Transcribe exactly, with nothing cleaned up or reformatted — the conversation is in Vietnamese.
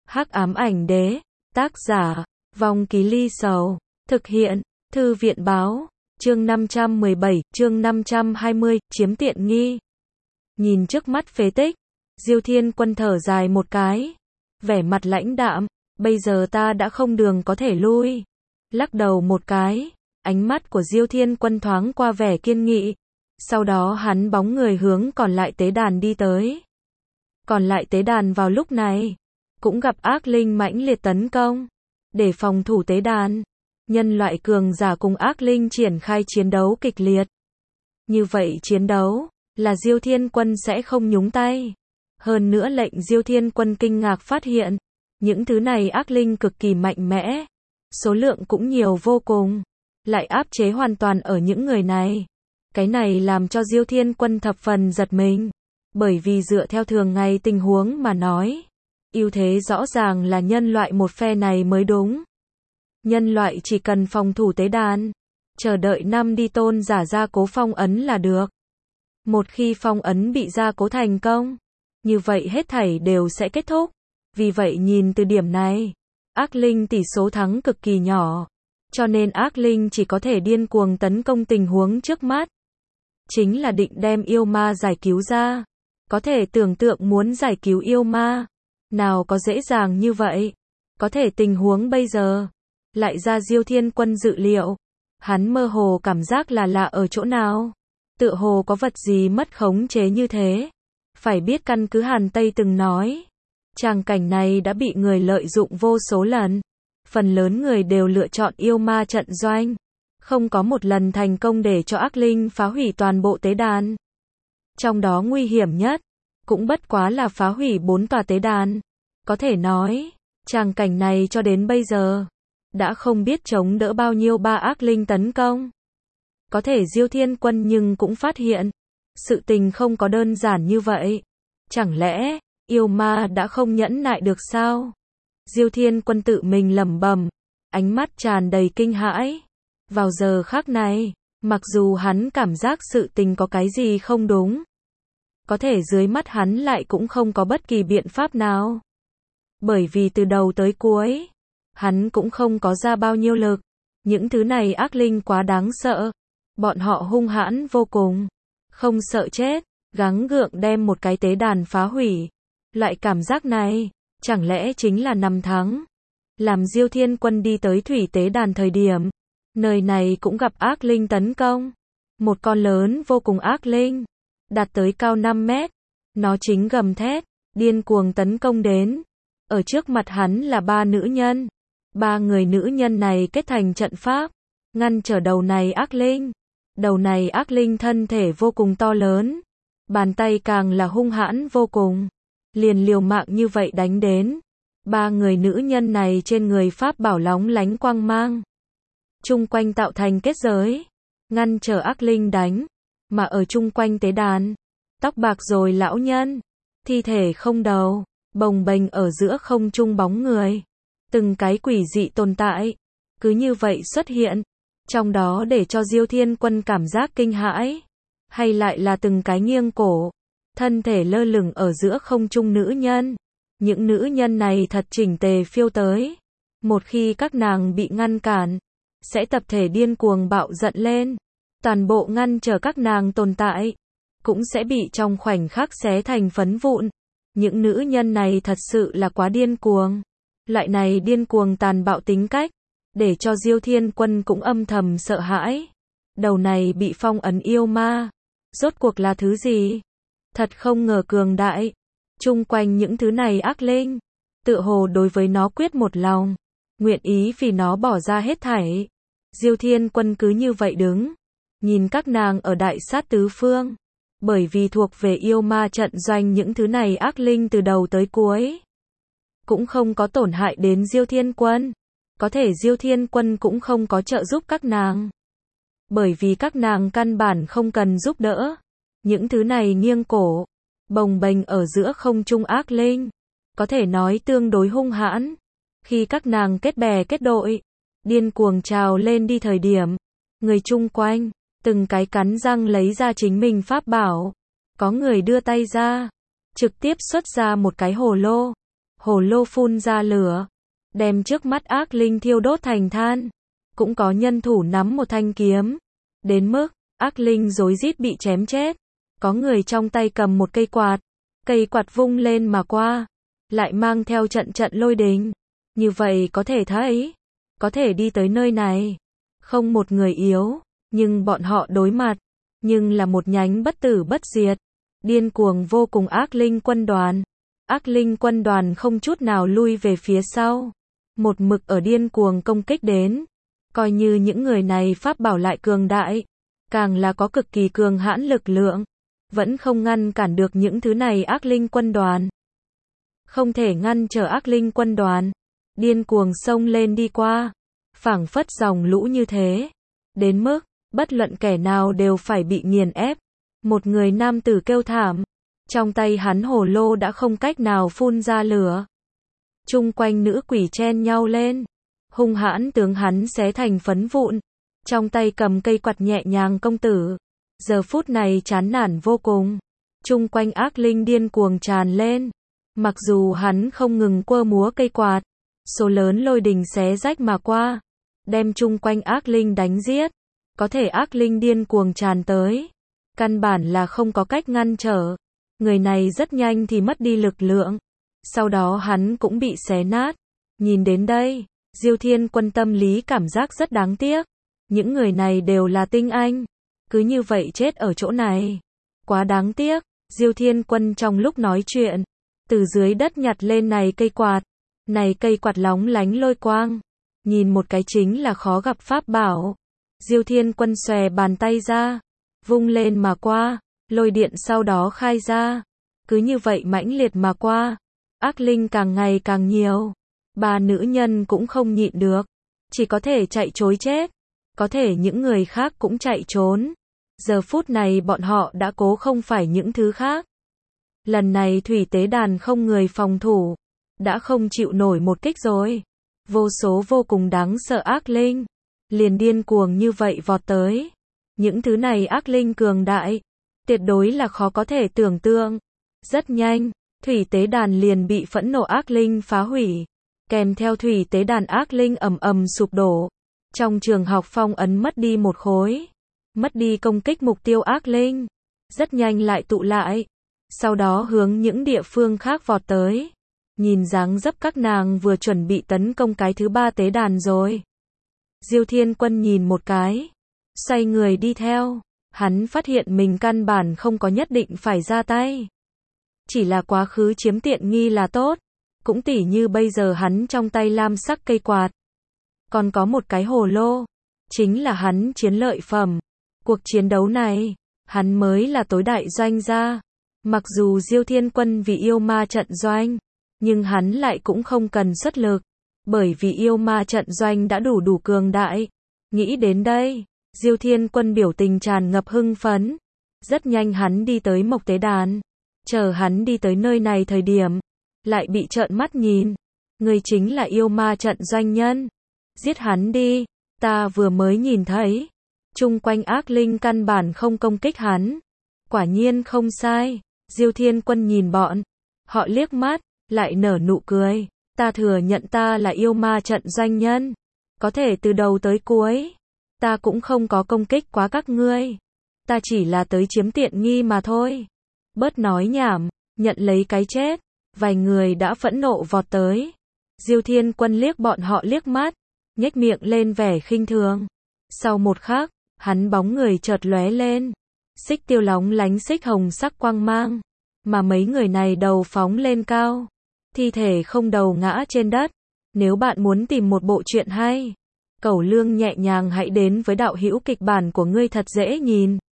Hắc ám ảnh đế, tác giả, Vong Ký Ly Sầu, thực hiện, Thư viện báo, chương năm trăm mười bảy, chương năm trăm hai mươi, chiếm tiện nghi. Nhìn trước mắt phế tích, Diêu Thiên Quân thở dài một cái, vẻ mặt lãnh đạm, bây giờ ta đã không đường có thể lui. Lắc đầu một cái, ánh mắt của Diêu Thiên Quân thoáng qua vẻ kiên nghị, sau đó hắn bóng người hướng còn lại tế đàn đi tới. Còn lại tế đàn vào lúc này, cũng gặp ác linh mãnh liệt tấn công. Để phòng thủ tế đàn, nhân loại cường giả cùng ác linh triển khai chiến đấu kịch liệt. Như vậy chiến đấu, là Diêu Thiên Quân sẽ không nhúng tay. Hơn nữa lệnh Diêu Thiên Quân kinh ngạc phát hiện, những thứ này ác linh cực kỳ mạnh mẽ, số lượng cũng nhiều vô cùng, lại áp chế hoàn toàn ở những người này. Cái này làm cho Diêu Thiên Quân thập phần giật mình, bởi vì dựa theo thường ngày tình huống mà nói, ưu thế rõ ràng là nhân loại một phe này mới đúng. Nhân loại chỉ cần phòng thủ tế đàn, chờ đợi năm đi tôn giả gia cố phong ấn là được. Một khi phong ấn bị gia cố thành công, như vậy hết thảy đều sẽ kết thúc. Vì vậy nhìn từ điểm này, ác linh tỷ số thắng cực kỳ nhỏ, cho nên ác linh chỉ có thể điên cuồng tấn công tình huống trước mắt. Chính là định đem yêu ma giải cứu ra. Có thể tưởng tượng muốn giải cứu yêu ma, nào có dễ dàng như vậy. Có thể tình huống bây giờ, lại ra Diêu Thiên Quân dự liệu. Hắn mơ hồ cảm giác là lạ ở chỗ nào. Tựa hồ có vật gì mất khống chế như thế. Phải biết căn cứ Hàn Tây từng nói, tràng cảnh này đã bị người lợi dụng vô số lần. Phần lớn người đều lựa chọn yêu ma trận doanh. Không có một lần thành công để cho ác linh phá hủy toàn bộ tế đàn. Trong đó nguy hiểm nhất, cũng bất quá là phá hủy bốn tòa tế đàn. Có thể nói, tràng cảnh này cho đến bây giờ, đã không biết chống đỡ bao nhiêu ba ác linh tấn công. Có thể Diêu Thiên Quân nhưng cũng phát hiện, sự tình không có đơn giản như vậy. Chẳng lẽ, yêu ma đã không nhẫn nại được sao? Diêu Thiên Quân tự mình lẩm bẩm, ánh mắt tràn đầy kinh hãi. Vào giờ khắc này, mặc dù hắn cảm giác sự tình có cái gì không đúng, có thể dưới mắt hắn lại cũng không có bất kỳ biện pháp nào. Bởi vì từ đầu tới cuối, hắn cũng không có ra bao nhiêu lực. Những thứ này ác linh quá đáng sợ. Bọn họ hung hãn vô cùng. Không sợ chết, gắng gượng đem một cái tế đàn phá hủy. Loại cảm giác này, chẳng lẽ chính là năm tháng. Làm Diêu Thiên Quân đi tới thủy tế đàn thời điểm, nơi này cũng gặp ác linh tấn công. Một con lớn vô cùng ác linh, đạt tới cao năm mét. Nó chính gầm thét, điên cuồng tấn công đến. Ở trước mặt hắn là ba nữ nhân. Ba người nữ nhân này kết thành trận pháp, ngăn trở đầu này ác linh. Đầu này ác linh thân thể vô cùng to lớn, bàn tay càng là hung hãn vô cùng, liền liều mạng như vậy đánh đến. Ba người nữ nhân này trên người pháp bảo lóng lánh quang mang, chung quanh tạo thành kết giới, ngăn trở ác linh đánh. Mà ở chung quanh tế đàn, tóc bạc rồi lão nhân, thi thể không đầu, bồng bềnh ở giữa không trung bóng người. Từng cái quỷ dị tồn tại, cứ như vậy xuất hiện. Trong đó để cho Diêu Thiên Quân cảm giác kinh hãi, hay lại là từng cái nghiêng cổ, thân thể lơ lửng ở giữa không trung nữ nhân. Những nữ nhân này thật chỉnh tề phiêu tới. Một khi các nàng bị ngăn cản, sẽ tập thể điên cuồng bạo giận lên. Toàn bộ ngăn trở các nàng tồn tại, cũng sẽ bị trong khoảnh khắc xé thành phấn vụn. Những nữ nhân này thật sự là quá điên cuồng. Loại này điên cuồng tàn bạo tính cách, để cho Diêu Thiên Quân cũng âm thầm sợ hãi. Đầu này bị phong ấn yêu ma, rốt cuộc là thứ gì? Thật không ngờ cường đại. Chung quanh những thứ này ác linh, tựa hồ đối với nó quyết một lòng, nguyện ý vì nó bỏ ra hết thảy. Diêu Thiên Quân cứ như vậy đứng, nhìn các nàng ở đại sát tứ phương. Bởi vì thuộc về yêu ma trận doanh, những thứ này ác linh từ đầu tới cuối cũng không có tổn hại đến Diêu Thiên Quân. Có thể Diêu Thiên Quân cũng không có trợ giúp các nàng. Bởi vì các nàng căn bản không cần giúp đỡ. Những thứ này nghiêng cổ, bồng bềnh ở giữa không trung ác linh, có thể nói tương đối hung hãn. Khi các nàng kết bè kết đội, điên cuồng trào lên đi thời điểm, người chung quanh, từng cái cắn răng lấy ra chính mình pháp bảo. Có người đưa tay ra, trực tiếp xuất ra một cái hồ lô. hồ lô phun ra lửa, đem trước mắt ác linh thiêu đốt thành than. Cũng có nhân thủ nắm một thanh kiếm, đến mức ác linh rối rít bị chém chết. Có người trong tay cầm một cây quạt, cây quạt vung lên mà qua, lại mang theo trận trận lôi đình. Như vậy có thể thấy, có thể đi tới nơi này, không một người yếu, nhưng bọn họ đối mặt, nhưng là một nhánh bất tử bất diệt, điên cuồng vô cùng ác linh quân đoàn. Ác linh quân đoàn không chút nào lui về phía sau, một mực ở điên cuồng công kích đến. Coi như những người này pháp bảo lại cường đại, càng là có cực kỳ cường hãn lực lượng, vẫn không ngăn cản được những thứ này ác linh quân đoàn. Không thể ngăn trở ác linh quân đoàn, điên cuồng xông lên đi qua, phảng phất dòng lũ như thế, đến mức bất luận kẻ nào đều phải bị nghiền ép. Một người nam tử kêu thảm, trong tay hắn hồ lô đã không cách nào phun ra lửa. Chung quanh nữ quỷ chen nhau lên, hung hãn tướng hắn xé thành phấn vụn, trong tay cầm cây quạt nhẹ nhàng công tử, giờ phút này chán nản vô cùng. Chung quanh ác linh điên cuồng tràn lên, mặc dù hắn không ngừng quơ múa cây quạt, số lớn lôi đình xé rách mà qua, đem chung quanh ác linh đánh giết, có thể ác linh điên cuồng tràn tới, căn bản là không có cách ngăn trở. Người này rất nhanh thì mất đi lực lượng, sau đó hắn cũng bị xé nát. Nhìn đến đây, Diêu Thiên Quân tâm lý cảm giác rất đáng tiếc. Những người này đều là tinh anh, cứ như vậy chết ở chỗ này, quá đáng tiếc. Diêu Thiên Quân trong lúc nói chuyện, từ dưới đất nhặt lên này cây quạt, này cây quạt lóng lánh lôi quang, nhìn một cái chính là khó gặp pháp bảo. Diêu Thiên Quân xòe bàn tay ra, vung lên mà qua, lôi điện sau đó khai ra, cứ như vậy mãnh liệt mà qua, ác linh càng ngày càng nhiều. Ba nữ nhân cũng không nhịn được, chỉ có thể chạy trối chết, có thể những người khác cũng chạy trốn. Giờ phút này bọn họ đã cố không phải những thứ khác. Lần này thủy tế đàn không người phòng thủ, đã không chịu nổi một kích rồi. Vô số vô cùng đáng sợ ác linh, liền điên cuồng như vậy vọt tới. Những thứ này ác linh cường đại, tuyệt đối là khó có thể tưởng tượng. Rất nhanh, thủy tế đàn liền bị phẫn nộ ác linh phá hủy, kèm theo thủy tế đàn ác linh ầm ầm sụp đổ. Trong trường học phong ấn mất đi một khối, mất đi công kích mục tiêu ác linh, rất nhanh lại tụ lại, sau đó hướng những địa phương khác vọt tới. Nhìn dáng dấp các nàng vừa chuẩn bị tấn công cái thứ ba tế đàn rồi. Diêu Thiên Quân nhìn một cái, xoay người đi theo, hắn phát hiện mình căn bản không có nhất định phải ra tay. Chỉ là quá khứ chiếm tiện nghi là tốt, cũng tỉ như bây giờ hắn trong tay lam sắc cây quạt, còn có một cái hồ lô, chính là hắn chiến lợi phẩm. Cuộc chiến đấu này, hắn mới là tối đại doanh gia. Mặc dù Diêu Thiên Quân vì yêu ma trận doanh, nhưng hắn lại cũng không cần xuất lực, bởi vì yêu ma trận doanh đã đủ đủ cường đại. Nghĩ đến đây, Diêu Thiên Quân biểu tình tràn ngập hưng phấn. Rất nhanh hắn đi tới Mộc Tế Đàn. Chờ hắn đi tới nơi này thời điểm, lại bị trợn mắt nhìn. Người chính là yêu ma trận doanh nhân. Giết hắn đi, ta vừa mới nhìn thấy. Chung quanh ác linh căn bản không công kích hắn. Quả nhiên không sai. Diêu Thiên Quân nhìn bọn họ liếc mắt, lại nở nụ cười. Ta thừa nhận ta là yêu ma trận doanh nhân. Có thể từ đầu tới cuối, ta cũng không có công kích quá các ngươi. Ta chỉ là tới chiếm tiện nghi mà thôi. Bớt nói nhảm, nhận lấy cái chết. Vài người đã phẫn nộ vọt tới. Diêu Thiên Quân liếc bọn họ liếc mắt, nhếch miệng lên vẻ khinh thường. Sau một khắc, hắn bóng người chợt lóe lên. Xích tiêu lóng lánh xích hồng sắc quang mang, mà mấy người này đầu phóng lên cao, thi thể không đầu ngã trên đất. Nếu bạn muốn tìm một bộ truyện hay, Cẩu Lương nhẹ nhàng hãy đến với đạo hữu kịch bản của ngươi thật dễ nhìn.